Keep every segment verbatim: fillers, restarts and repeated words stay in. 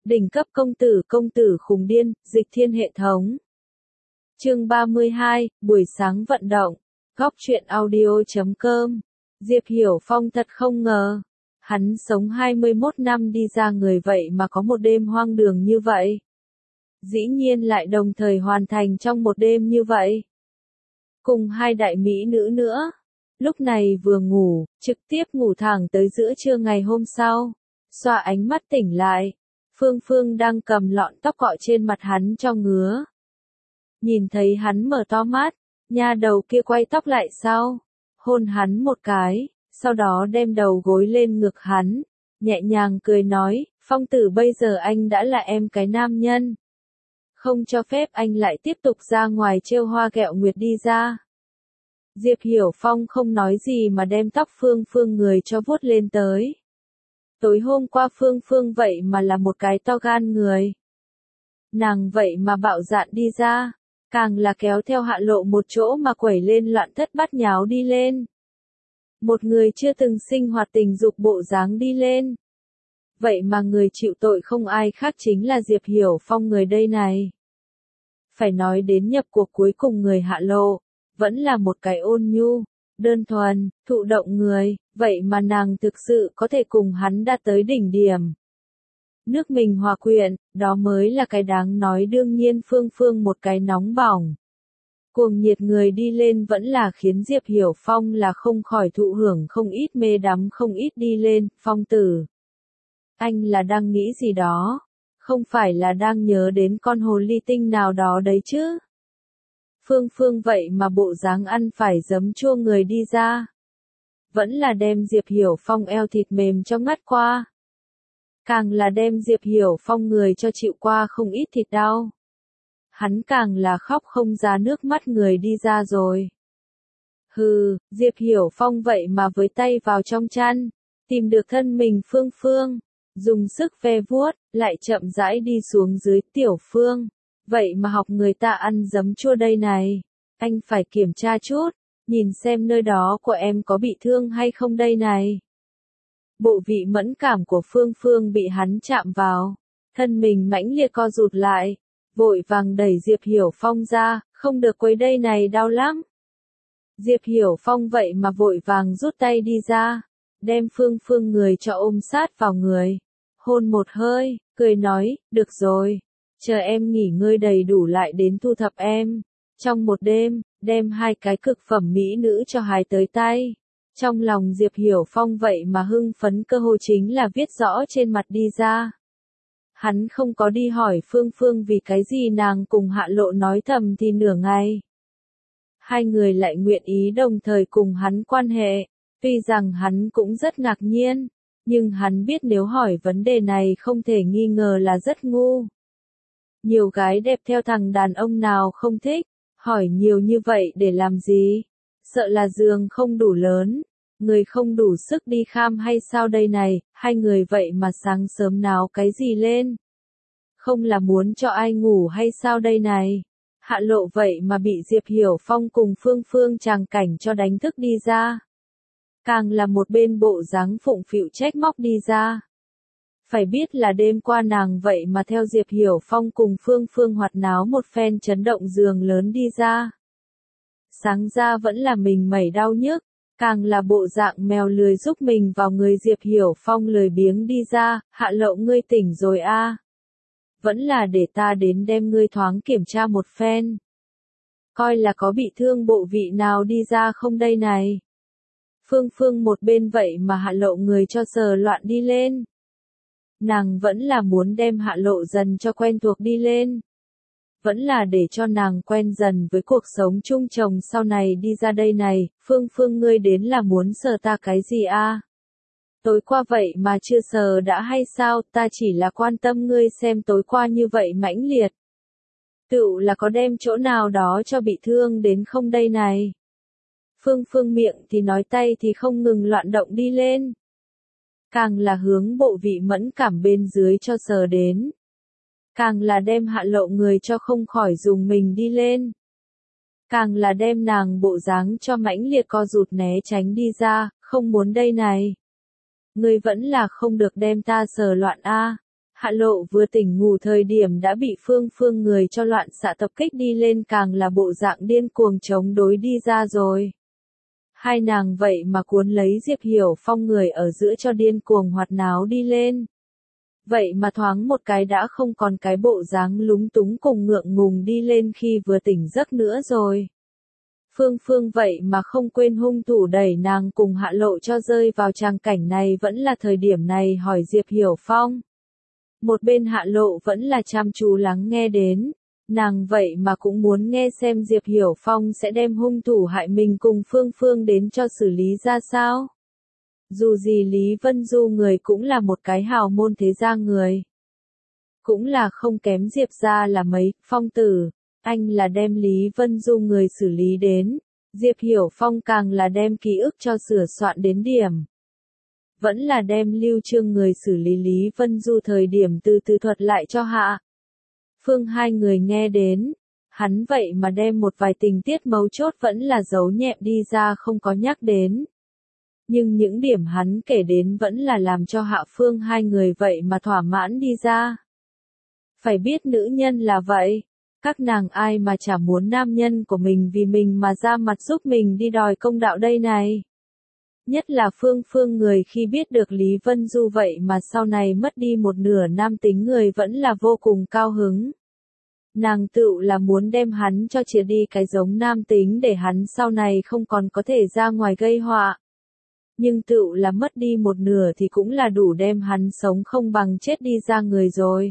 Đỉnh cấp công tử công tử khùng điên, dịch thiên hệ thống. Chương ba mươi hai, buổi sáng vận động. Góc truyện audio chấm com. Diệp Hiểu Phong thật không ngờ. Hắn sống hai mươi mốt năm đi ra người vậy mà có một đêm hoang đường như vậy. Dĩ nhiên lại đồng thời hoàn thành trong một đêm như vậy. Cùng hai đại mỹ nữ nữa. Lúc này vừa ngủ, trực tiếp ngủ thẳng tới giữa trưa ngày hôm sau. Xoa ánh mắt tỉnh lại. Phương Phương đang cầm lọn tóc cọ trên mặt hắn cho ngứa. Nhìn thấy hắn mở to mắt, nha đầu kia quay tóc lại sau, hôn hắn một cái, sau đó đem đầu gối lên ngực hắn, nhẹ nhàng cười nói, Phong tử bây giờ anh đã là em cái nam nhân. Không cho phép anh lại tiếp tục ra ngoài trêu hoa ghẹo nguyệt đi ra. Diệp Hiểu Phong không nói gì mà đem tóc Phương Phương người cho vuốt lên tới. Tối hôm qua Phương Phương vậy mà là một cái to gan người. Nàng vậy mà bạo dạn đi ra, càng là kéo theo Hạ Lộ một chỗ mà quẩy lên loạn thất bát nháo đi lên. Một người chưa từng sinh hoạt tình dục bộ dáng đi lên. Vậy mà người chịu tội không ai khác chính là Diệp Hiểu Phong người đây này. Phải nói đến nhập cuộc cuối cùng người Hạ Lộ, vẫn là một cái ôn nhu, đơn thuần, thụ động người, vậy mà nàng thực sự có thể cùng hắn đạt tới đỉnh điểm. Nước mình hòa quyện, đó mới là cái đáng nói đương nhiên Phương Phương một cái nóng bỏng. Cuồng nhiệt người đi lên vẫn là khiến Diệp Hiểu Phong là không khỏi thụ hưởng không ít mê đắm không ít đi lên, Phong tử. Anh là đang nghĩ gì đó, không phải là đang nhớ đến con hồ ly tinh nào đó đấy chứ. Phương Phương vậy mà bộ dáng ăn phải giấm chua người đi ra. Vẫn là đem Diệp Hiểu Phong eo thịt mềm cho ngắt qua. Càng là đem Diệp Hiểu Phong người cho chịu qua không ít thịt đau. Hắn càng là khóc không ra nước mắt người đi ra rồi. Hừ, Diệp Hiểu Phong vậy mà với tay vào trong chăn, tìm được thân mình Phương Phương, dùng sức ve vuốt, lại chậm rãi đi xuống dưới Tiểu Phương. Vậy mà học người ta ăn giấm chua đây này, anh phải kiểm tra chút, nhìn xem nơi đó của em có bị thương hay không đây này. Bộ vị mẫn cảm của Phương Phương bị hắn chạm vào, thân mình mãnh liệt co rụt lại, vội vàng đẩy Diệp Hiểu Phong ra, không được quấy đây này đau lắm. Diệp Hiểu Phong vậy mà vội vàng rút tay đi ra, đem Phương Phương người cho ôm sát vào người, hôn một hơi, cười nói, được rồi. Chờ em nghỉ ngơi đầy đủ lại đến thu thập em. Trong một đêm, đem hai cái cực phẩm mỹ nữ cho hái tới tay. Trong lòng Diệp Hiểu Phong vậy mà hưng phấn cơ hội chính là viết rõ trên mặt đi ra. Hắn không có đi hỏi Phương Phương vì cái gì nàng cùng Hạ Lộ nói thầm thì nửa ngày. Hai người lại nguyện ý đồng thời cùng hắn quan hệ. Tuy rằng hắn cũng rất ngạc nhiên, nhưng hắn biết nếu hỏi vấn đề này không thể nghi ngờ là rất ngu. Nhiều gái đẹp theo thằng đàn ông nào không thích, hỏi nhiều như vậy để làm gì? Sợ là giường không đủ lớn, người không đủ sức đi kham hay sao đây này, hai người vậy mà sáng sớm náo cái gì lên? Không là muốn cho ai ngủ hay sao đây này? Hạ Lộ vậy mà bị Diệp Hiểu Phong cùng Phương Phương tràng cảnh cho đánh thức đi ra. Càng là một bên bộ dáng phụng phịu trách móc đi ra. Phải biết là đêm qua nàng vậy mà theo Diệp Hiểu Phong cùng Phương Phương hoạt náo một phen chấn động giường lớn đi ra. Sáng ra vẫn là mình mẩy đau nhức, càng là bộ dạng mèo lười giúp mình vào người Diệp Hiểu Phong lười biếng đi ra, Hạ Lộ ngươi tỉnh rồi a à? Vẫn là để ta đến đem ngươi thoáng kiểm tra một phen. Coi là có bị thương bộ vị nào đi ra không đây này. Phương Phương một bên vậy mà Hạ Lộ người cho sờ loạn đi lên. Nàng vẫn là muốn đem Hạ Lộ dần cho quen thuộc đi lên. Vẫn là để cho nàng quen dần với cuộc sống chung chồng sau này đi ra đây này, Phương Phương ngươi đến là muốn sờ ta cái gì a? À? Tối qua vậy mà chưa sờ đã hay sao, ta chỉ là quan tâm ngươi xem tối qua như vậy mãnh liệt. Tựu là có đem chỗ nào đó cho bị thương đến không đây này. Phương Phương miệng thì nói tay thì không ngừng loạn động đi lên. Càng là hướng bộ vị mẫn cảm bên dưới cho sờ đến. Càng là đem Hạ Lộ người cho không khỏi dùng mình đi lên. Càng là đem nàng bộ dáng cho mãnh liệt co rụt né tránh đi ra, không muốn đây này. Ngươi vẫn là không được đem ta sờ loạn a. Hạ Lộ vừa tỉnh ngủ thời điểm đã bị Phương Phương người cho loạn xạ tập kích đi lên, càng là bộ dạng điên cuồng chống đối đi ra rồi. Hai nàng vậy mà cuốn lấy Diệp Hiểu Phong người ở giữa cho điên cuồng hoạt náo đi lên. Vậy mà thoáng một cái đã không còn cái bộ dáng lúng túng cùng ngượng ngùng đi lên khi vừa tỉnh giấc nữa rồi. Phương Phương vậy mà không quên hung thủ đẩy nàng cùng Hạ Lộ cho rơi vào tràng cảnh này, vẫn là thời điểm này hỏi Diệp Hiểu Phong. Một bên Hạ Lộ vẫn là chăm chú lắng nghe đến, nàng vậy mà cũng muốn nghe xem Diệp Hiểu Phong sẽ đem hung thủ hại mình cùng Phương Phương đến cho xử lý ra sao. Dù gì Lý Vân Du người cũng là một cái hào môn thế gia người. Cũng là không kém Diệp gia là mấy, Phong tử, anh là đem Lý Vân Du người xử lý đến, Diệp Hiểu Phong càng là đem ký ức cho sửa soạn đến điểm. Vẫn là đem Lưu Trương người xử lý Lý Vân Du thời điểm từ từ thuật lại cho Hạ Phương hai người nghe đến, hắn vậy mà đem một vài tình tiết mấu chốt vẫn là giấu nhẹm đi ra không có nhắc đến. Nhưng những điểm hắn kể đến vẫn là làm cho Hạ Phương hai người vậy mà thỏa mãn đi ra. Phải biết nữ nhân là vậy, các nàng ai mà chả muốn nam nhân của mình vì mình mà ra mặt giúp mình đi đòi công đạo đây này. Nhất là Phương Phương người khi biết được Lý Vân Du vậy mà sau này mất đi một nửa nam tính người vẫn là vô cùng cao hứng. Nàng tựu là muốn đem hắn cho chia đi cái giống nam tính để hắn sau này không còn có thể ra ngoài gây họa. Nhưng tựu là mất đi một nửa thì cũng là đủ đem hắn sống không bằng chết đi ra người rồi.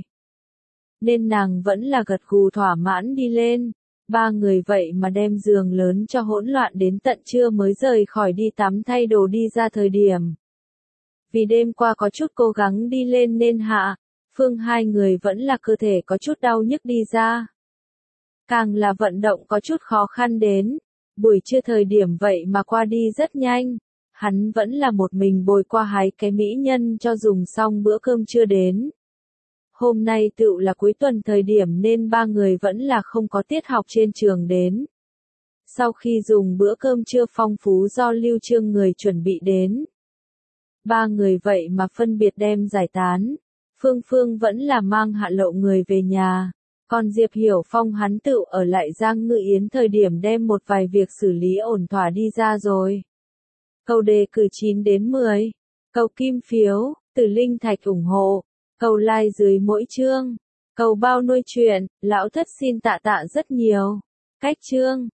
Nên nàng vẫn là gật gù thỏa mãn đi lên. Ba người vậy mà đem giường lớn cho hỗn loạn đến tận trưa mới rời khỏi đi tắm thay đồ đi ra thời điểm. Vì đêm qua có chút cố gắng đi lên nên Hạ Phương hai người vẫn là cơ thể có chút đau nhức đi ra. Càng là vận động có chút khó khăn đến. Buổi trưa thời điểm vậy mà qua đi rất nhanh. Hắn vẫn là một mình bồi qua hái cái mỹ nhân cho dùng xong bữa cơm trưa đến. Hôm nay tựu là cuối tuần thời điểm nên ba người vẫn là không có tiết học trên trường đến. Sau khi dùng bữa cơm trưa phong phú do Lưu Trương người chuẩn bị đến, ba người vậy mà phân biệt đem giải tán. Phương Phương vẫn là mang Hạ Lộ người về nhà, còn Diệp Hiểu Phong hắn tựu ở lại Giang Ngự Yến thời điểm đem một vài việc xử lý ổn thỏa đi ra rồi. Câu đề cử chín đến mười, câu kim phiếu, từ linh thạch ủng hộ, câu like dưới mỗi chương, câu bao nuôi chuyện, lão thất xin tạ tạ rất nhiều. Cách chương